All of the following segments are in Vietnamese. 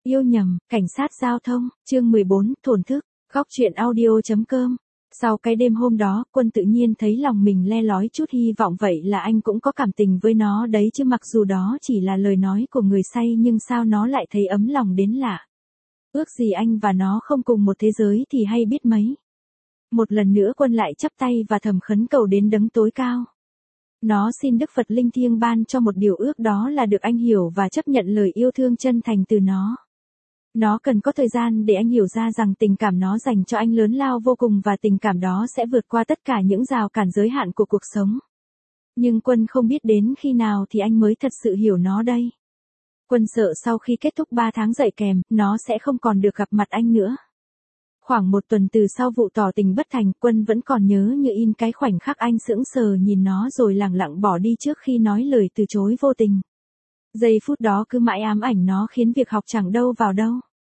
Yêu nhầm, cảnh sát giao thông, chương 14, thổn thức, góc truyện audio.com. Sau cái đêm hôm đó, Quân tự nhiên thấy lòng mình le lói chút hy vọng vậy là anh cũng có cảm tình với nó đấy chứ, mặc dù đó chỉ là lời nói của người say nhưng sao nó lại thấy ấm lòng đến lạ. Ước gì anh và nó không cùng một thế giới thì hay biết mấy. Một lần nữa Quân lại chắp tay và thầm khấn cầu đến đấng tối cao. Nó xin Đức Phật linh thiêng ban cho một điều ước, đó là được anh hiểu và chấp nhận lời yêu thương chân thành từ nó. Nó cần có thời gian để anh hiểu ra rằng tình cảm nó dành cho anh lớn lao vô cùng và tình cảm đó sẽ vượt qua tất cả những rào cản giới hạn của cuộc sống. Nhưng Quân không biết đến khi nào thì anh mới thật sự hiểu nó đây. Quân sợ sau khi kết thúc 3 tháng dạy kèm, nó sẽ không còn được gặp mặt anh nữa. Khoảng một tuần từ sau vụ tỏ tình bất thành, Quân vẫn còn nhớ như in cái khoảnh khắc anh sững sờ nhìn nó rồi lẳng lặng bỏ đi trước khi nói lời từ chối vô tình. Giây phút đó cứ mãi ám ảnh nó khiến việc học chẳng đâu vào đâu.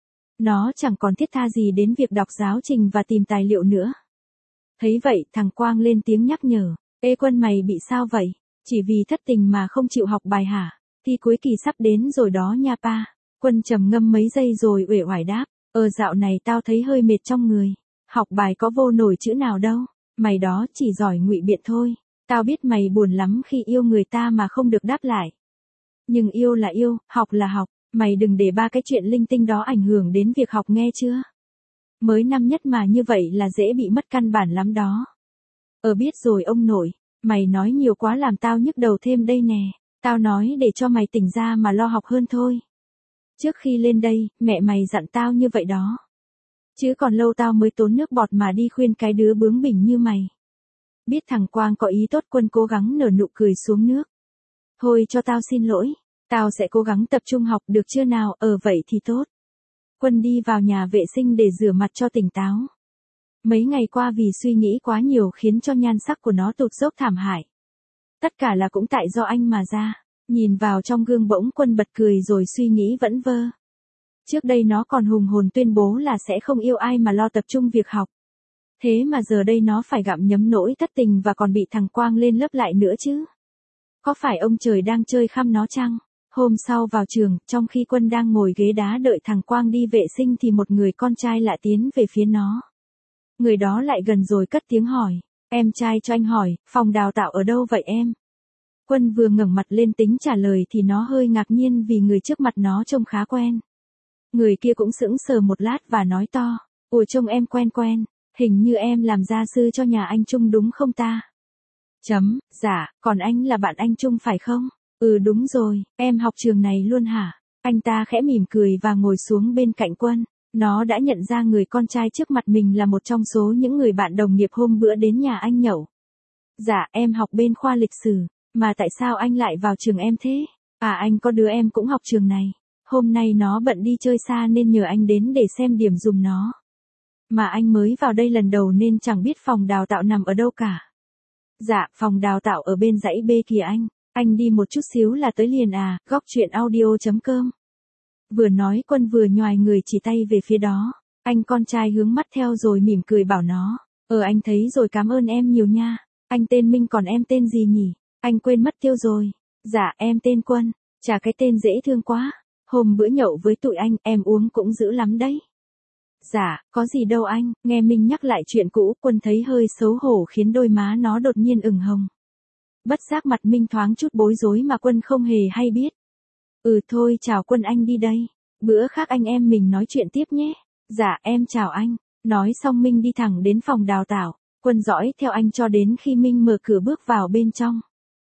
Nó chẳng còn thiết tha gì đến việc đọc giáo trình và tìm tài liệu nữa. Thấy vậy, thằng Quang lên tiếng nhắc nhở. Ê Quân, mày bị sao vậy? Chỉ vì thất tình mà không chịu học bài hả? Thi cuối kỳ sắp đến rồi đó nha pa. Quân trầm ngâm mấy giây rồi uể oải đáp. Dạo này tao thấy hơi mệt trong người. Học bài có vô nổi chữ nào đâu. Mày đó chỉ giỏi ngụy biện thôi. Tao biết mày buồn lắm khi yêu người ta mà không được đáp lại. Nhưng yêu là yêu, học là học. Mày đừng để 3 cái chuyện linh tinh đó ảnh hưởng đến việc học nghe chưa? Mới năm nhất mà như vậy là dễ bị mất căn bản lắm đó. Biết rồi ông nội, mày nói nhiều quá làm tao nhức đầu thêm đây nè. Tao nói để cho mày tỉnh ra mà lo học hơn thôi. Trước khi lên đây, mẹ mày dặn tao như vậy đó. Chứ còn lâu tao mới tốn nước bọt mà đi khuyên cái đứa bướng bỉnh như mày. Biết thằng Quang có ý tốt, Quân cố gắng nở nụ cười xuống nước. Thôi cho tao xin lỗi. Tao sẽ cố gắng tập trung học được chưa nào? Vậy thì tốt. Quân đi vào nhà vệ sinh để rửa mặt cho tỉnh táo. Mấy ngày qua vì suy nghĩ quá nhiều khiến cho nhan sắc của nó tụt dốc thảm hại. Tất cả là cũng tại do anh mà ra. Nhìn vào trong gương bỗng Quân bật cười rồi suy nghĩ vẩn vơ. Trước đây nó còn hùng hồn tuyên bố là sẽ không yêu ai mà lo tập trung việc học. Thế mà giờ đây nó phải gặm nhấm nỗi thất tình và còn bị thằng Quang lên lớp lại nữa chứ. Có phải ông trời đang chơi khăm nó chăng? Hôm sau vào trường, trong khi Quân đang ngồi ghế đá đợi thằng Quang đi vệ sinh thì một người con trai lạ tiến về phía nó. Người đó lại gần rồi cất tiếng hỏi. Em trai cho anh hỏi, phòng đào tạo ở đâu vậy em? Quân vừa ngẩng mặt lên tính trả lời thì nó hơi ngạc nhiên vì người trước mặt nó trông khá quen. Người kia cũng sững sờ một lát và nói to. Ủa trông em quen quen, hình như em làm gia sư cho nhà anh Trung đúng không ta? Dạ, còn anh là bạn anh Trung phải không? Đúng rồi, em học trường này luôn hả? Anh ta khẽ mỉm cười và ngồi xuống bên cạnh Quân. Nó đã nhận ra người con trai trước mặt mình là một trong số những người bạn đồng nghiệp hôm bữa đến nhà anh nhậu. Dạ, em học bên khoa lịch sử. Mà tại sao anh lại vào trường em thế? Anh có đứa em cũng học trường này. Hôm nay nó bận đi chơi xa nên nhờ anh đến để xem điểm giùm nó. Mà anh mới vào đây lần đầu nên chẳng biết phòng đào tạo nằm ở đâu cả. Dạ, phòng đào tạo ở bên dãy B kìa anh. Anh đi một chút xíu là tới liền góc truyện audio.com. Vừa nói Quân vừa nhoài người chỉ tay về phía đó. Anh con trai hướng mắt theo rồi mỉm cười bảo nó. Anh thấy rồi, cảm ơn em nhiều nha. Anh tên Minh, còn em tên gì nhỉ? Anh quên mất tiêu rồi. Dạ, em tên Quân. Chà, cái tên dễ thương quá. Hôm bữa nhậu với tụi anh, em uống cũng dữ lắm đấy. Dạ, có gì đâu anh. Nghe Minh nhắc lại chuyện cũ, Quân thấy hơi xấu hổ khiến đôi má nó đột nhiên ửng hồng. Bất giác mặt Minh thoáng chút bối rối mà Quân không hề hay biết. Thôi chào Quân, anh đi đây. Bữa khác anh em mình nói chuyện tiếp nhé. Dạ, em chào anh. Nói xong Minh đi thẳng đến phòng đào tạo. Quân dõi theo anh cho đến khi Minh mở cửa bước vào bên trong.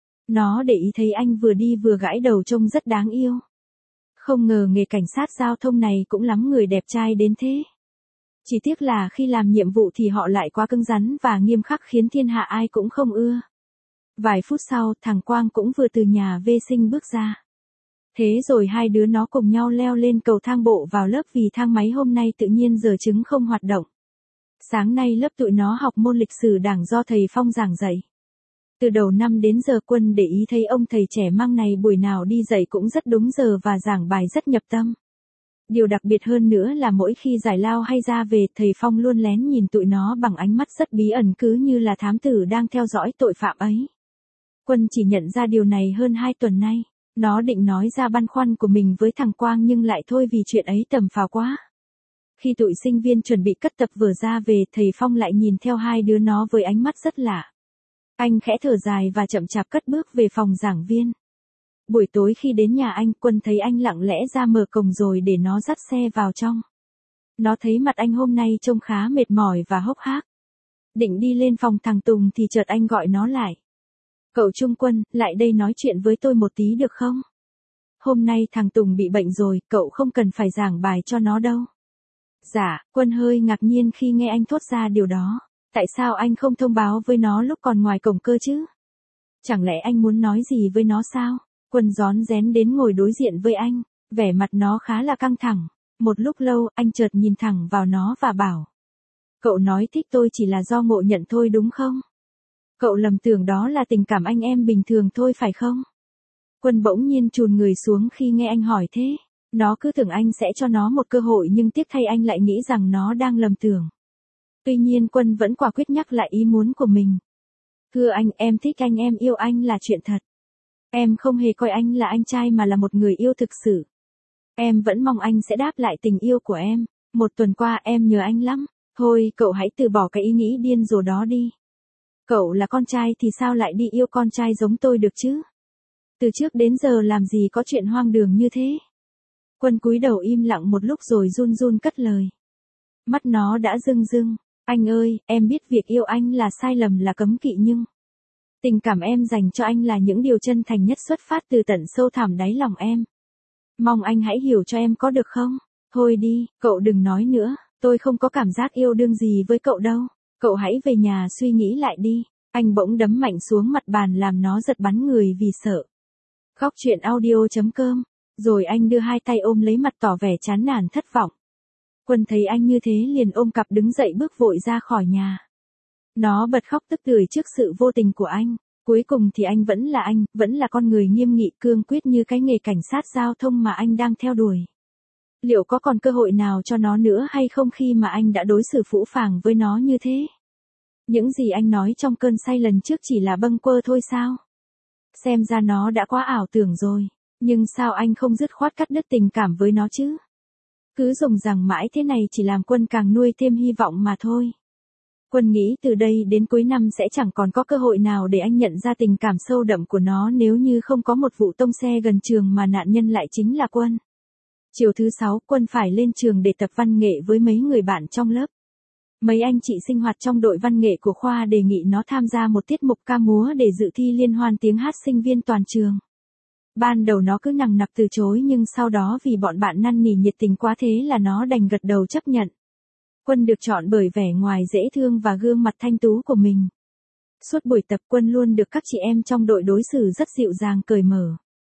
Nó để ý thấy anh vừa đi vừa gãi đầu trông rất đáng yêu. Không ngờ nghề cảnh sát giao thông này cũng lắm người đẹp trai đến thế. Chỉ tiếc là khi làm nhiệm vụ thì họ lại quá cứng rắn và nghiêm khắc khiến thiên hạ ai cũng không ưa. Vài phút sau, thằng Quang cũng vừa từ nhà vệ sinh bước ra. Thế rồi hai đứa nó cùng nhau leo lên cầu thang bộ vào lớp vì thang máy hôm nay tự nhiên giờ trứng không hoạt động. Sáng nay lớp tụi nó học môn lịch sử Đảng do thầy Phong giảng dạy. Từ đầu năm đến giờ Quân để ý thấy ông thầy trẻ măng này buổi nào đi dạy cũng rất đúng giờ và giảng bài rất nhập tâm. Điều đặc biệt hơn nữa là mỗi khi giải lao hay ra về, thầy Phong luôn lén nhìn tụi nó bằng ánh mắt rất bí ẩn, cứ như là thám tử đang theo dõi tội phạm ấy. Quân chỉ nhận ra điều này hơn 2 tuần nay. Nó định nói ra băn khoăn của mình với thằng Quang nhưng lại thôi vì chuyện ấy tầm phào quá. Khi tụi sinh viên chuẩn bị cất tập vở ra về, thầy Phong lại nhìn theo hai đứa nó với ánh mắt rất lạ. Anh khẽ thở dài và chậm chạp cất bước về phòng giảng viên. Buổi tối khi đến nhà anh, Quân thấy anh lặng lẽ ra mở cổng rồi để nó dắt xe vào trong. Nó thấy mặt anh hôm nay trông khá mệt mỏi và hốc hác. Định đi lên phòng thằng Tùng thì chợt anh gọi nó lại. Cậu Trung Quân, lại đây nói chuyện với tôi một tí được không? Hôm nay thằng Tùng bị bệnh rồi, cậu không cần phải giảng bài cho nó đâu. Dạ, Quân hơi ngạc nhiên khi nghe anh thốt ra điều đó. Tại sao anh không thông báo với nó lúc còn ngoài cổng cơ chứ? Chẳng lẽ anh muốn nói gì với nó sao? Quân rón rén đến ngồi đối diện với anh, vẻ mặt nó khá là căng thẳng. Một lúc lâu, anh chợt nhìn thẳng vào nó và bảo. Cậu nói thích tôi chỉ là do ngộ nhận thôi đúng không? Cậu lầm tưởng đó là tình cảm anh em bình thường thôi phải không? Quân bỗng nhiên chùn người xuống khi nghe anh hỏi thế. Nó cứ tưởng anh sẽ cho nó một cơ hội nhưng tiếc thay anh lại nghĩ rằng nó đang lầm tưởng. Tuy nhiên Quân vẫn quả quyết nhắc lại ý muốn của mình. Thưa anh, em thích anh, em yêu anh là chuyện thật. Em không hề coi anh là anh trai mà là một người yêu thực sự. Em vẫn mong anh sẽ đáp lại tình yêu của em. Một tuần qua em nhớ anh lắm. Thôi, cậu hãy từ bỏ cái ý nghĩ điên rồ đó đi. Cậu là con trai thì sao lại đi yêu con trai giống tôi được chứ? Từ trước đến giờ làm gì có chuyện hoang đường như thế? Quân cúi đầu im lặng một lúc rồi run run cất lời. Mắt nó đã rưng rưng. Anh ơi, em biết việc yêu anh là sai lầm, là cấm kỵ, nhưng tình cảm em dành cho anh là những điều chân thành nhất xuất phát từ tận sâu thẳm đáy lòng em. Mong anh hãy hiểu cho em có được không? Thôi đi, cậu đừng nói nữa, tôi không có cảm giác yêu đương gì với cậu đâu. Cậu hãy về nhà suy nghĩ lại đi. Anh bỗng đấm mạnh xuống mặt bàn làm nó giật bắn người vì sợ. Khóc chuyện audio.com. Rồi anh đưa hai tay ôm lấy mặt tỏ vẻ chán nản thất vọng. Quân thấy anh như thế liền ôm cặp đứng dậy bước vội ra khỏi nhà. Nó bật khóc tức tưởi trước sự vô tình của anh. Cuối cùng thì anh, vẫn là con người nghiêm nghị cương quyết như cái nghề cảnh sát giao thông mà anh đang theo đuổi. Liệu có còn cơ hội nào cho nó nữa hay không khi mà anh đã đối xử phũ phàng với nó như thế? Những gì anh nói trong cơn say lần trước chỉ là bâng quơ thôi sao? Xem ra nó đã quá ảo tưởng rồi. Nhưng sao anh không dứt khoát cắt đứt tình cảm với nó chứ? Cứ dùng rằng mãi thế này chỉ làm Quân càng nuôi thêm hy vọng mà thôi. Quân nghĩ từ đây đến cuối năm sẽ chẳng còn có cơ hội nào để anh nhận ra tình cảm sâu đậm của nó nếu như không có một vụ tông xe gần trường mà nạn nhân lại chính là Quân. Chiều thứ 6, Quân phải lên trường để tập văn nghệ với mấy người bạn trong lớp. Mấy anh chị sinh hoạt trong đội văn nghệ của khoa đề nghị nó tham gia một tiết mục ca múa để dự thi liên hoan tiếng hát sinh viên toàn trường. Ban đầu nó cứ nằng nặc từ chối nhưng sau đó vì bọn bạn năn nỉ nhiệt tình quá thế là nó đành gật đầu chấp nhận. Quân được chọn bởi vẻ ngoài dễ thương và gương mặt thanh tú của mình. Suốt buổi tập Quân luôn được các chị em trong đội đối xử rất dịu dàng cởi mở.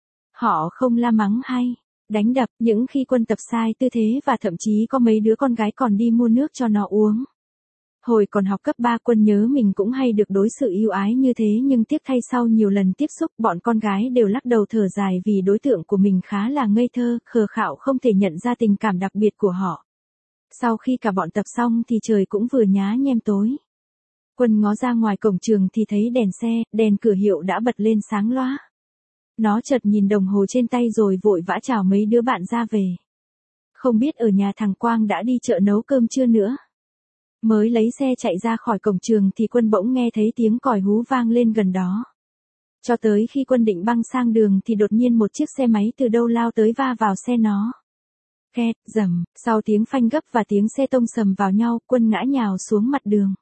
Họ không la mắng hay đánh đập, những khi Quân tập sai tư thế và thậm chí có mấy đứa con gái còn đi mua nước cho nó uống. Hồi còn học cấp 3 Quân nhớ mình cũng hay được đối xử ưu ái như thế nhưng tiếc thay sau nhiều lần tiếp xúc bọn con gái đều lắc đầu thở dài vì đối tượng của mình khá là ngây thơ, khờ khạo không thể nhận ra tình cảm đặc biệt của họ. Sau khi cả bọn tập xong thì trời cũng vừa nhá nhem tối. Quân ngó ra ngoài cổng trường thì thấy đèn xe, đèn cửa hiệu đã bật lên sáng loá. Nó chợt nhìn đồng hồ trên tay rồi vội vã chào mấy đứa bạn ra về. Không biết ở nhà thằng Quang đã đi chợ nấu cơm chưa nữa. Mới lấy xe chạy ra khỏi cổng trường thì Quân bỗng nghe thấy tiếng còi hú vang lên gần đó. Cho tới khi Quân định băng sang đường thì đột nhiên một chiếc xe máy từ đâu lao tới va vào xe nó. Két, rầm, sau tiếng phanh gấp và tiếng xe tông sầm vào nhau, Quân ngã nhào xuống mặt đường.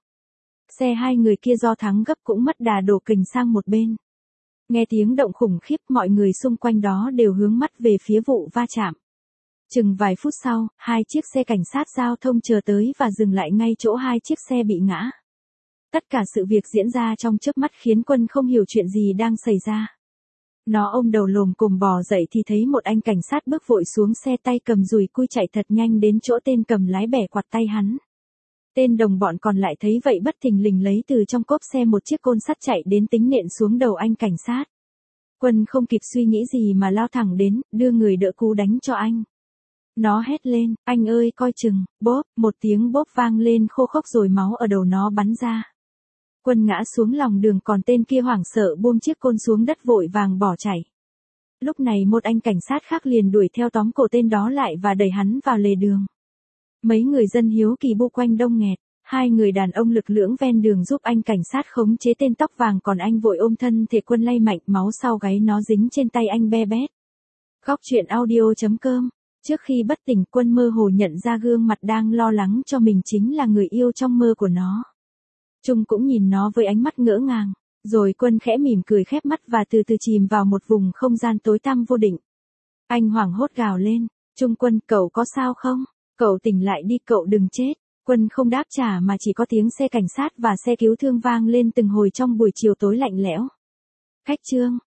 Xe hai người kia do thắng gấp cũng mất đà đổ kình sang một bên. Nghe tiếng động khủng khiếp, mọi người xung quanh đó đều hướng mắt về phía vụ va chạm. Chừng vài phút sau, hai chiếc xe cảnh sát giao thông chờ tới và dừng lại ngay chỗ hai chiếc xe bị ngã. Tất cả sự việc diễn ra trong chớp mắt khiến Quân không hiểu chuyện gì đang xảy ra. Nó ôm đầu lồm cồm bò dậy thì thấy một anh cảnh sát bước vội xuống xe, tay cầm dùi cui chạy thật nhanh đến chỗ tên cầm lái bẻ quạt tay hắn. Tên đồng bọn còn lại thấy vậy bất thình lình lấy từ trong cốp xe một chiếc côn sắt chạy đến tính nện xuống đầu anh cảnh sát. Quân không kịp suy nghĩ gì mà lao thẳng đến, đưa người đỡ cú đánh cho anh. Nó hét lên, anh ơi coi chừng, bốp, một tiếng bốp vang lên khô khốc rồi máu ở đầu nó bắn ra. Quân ngã xuống lòng đường còn tên kia hoảng sợ buông chiếc côn xuống đất vội vàng bỏ chạy. Lúc này một anh cảnh sát khác liền đuổi theo tóm cổ tên đó lại và đẩy hắn vào lề đường. Mấy người dân hiếu kỳ bu quanh đông nghẹt, hai người đàn ông lực lưỡng ven đường giúp anh cảnh sát khống chế tên tóc vàng còn anh vội ôm thân thể Quân lay mạnh máu sau gáy nó dính trên tay anh be bét. Góc truyện audio.com. Trước khi bất tỉnh Quân mơ hồ nhận ra gương mặt đang lo lắng cho mình chính là người yêu trong mơ của nó. Trung cũng nhìn nó với ánh mắt ngỡ ngàng, rồi Quân khẽ mỉm cười khép mắt và từ từ chìm vào một vùng không gian tối tăm vô định. Anh hoảng hốt gào lên, Trung Quân, cậu có sao không? Cậu tỉnh lại đi, cậu đừng chết. Quân không đáp trả mà chỉ có tiếng xe cảnh sát và xe cứu thương vang lên từng hồi trong buổi chiều tối lạnh lẽo. Khách Trương,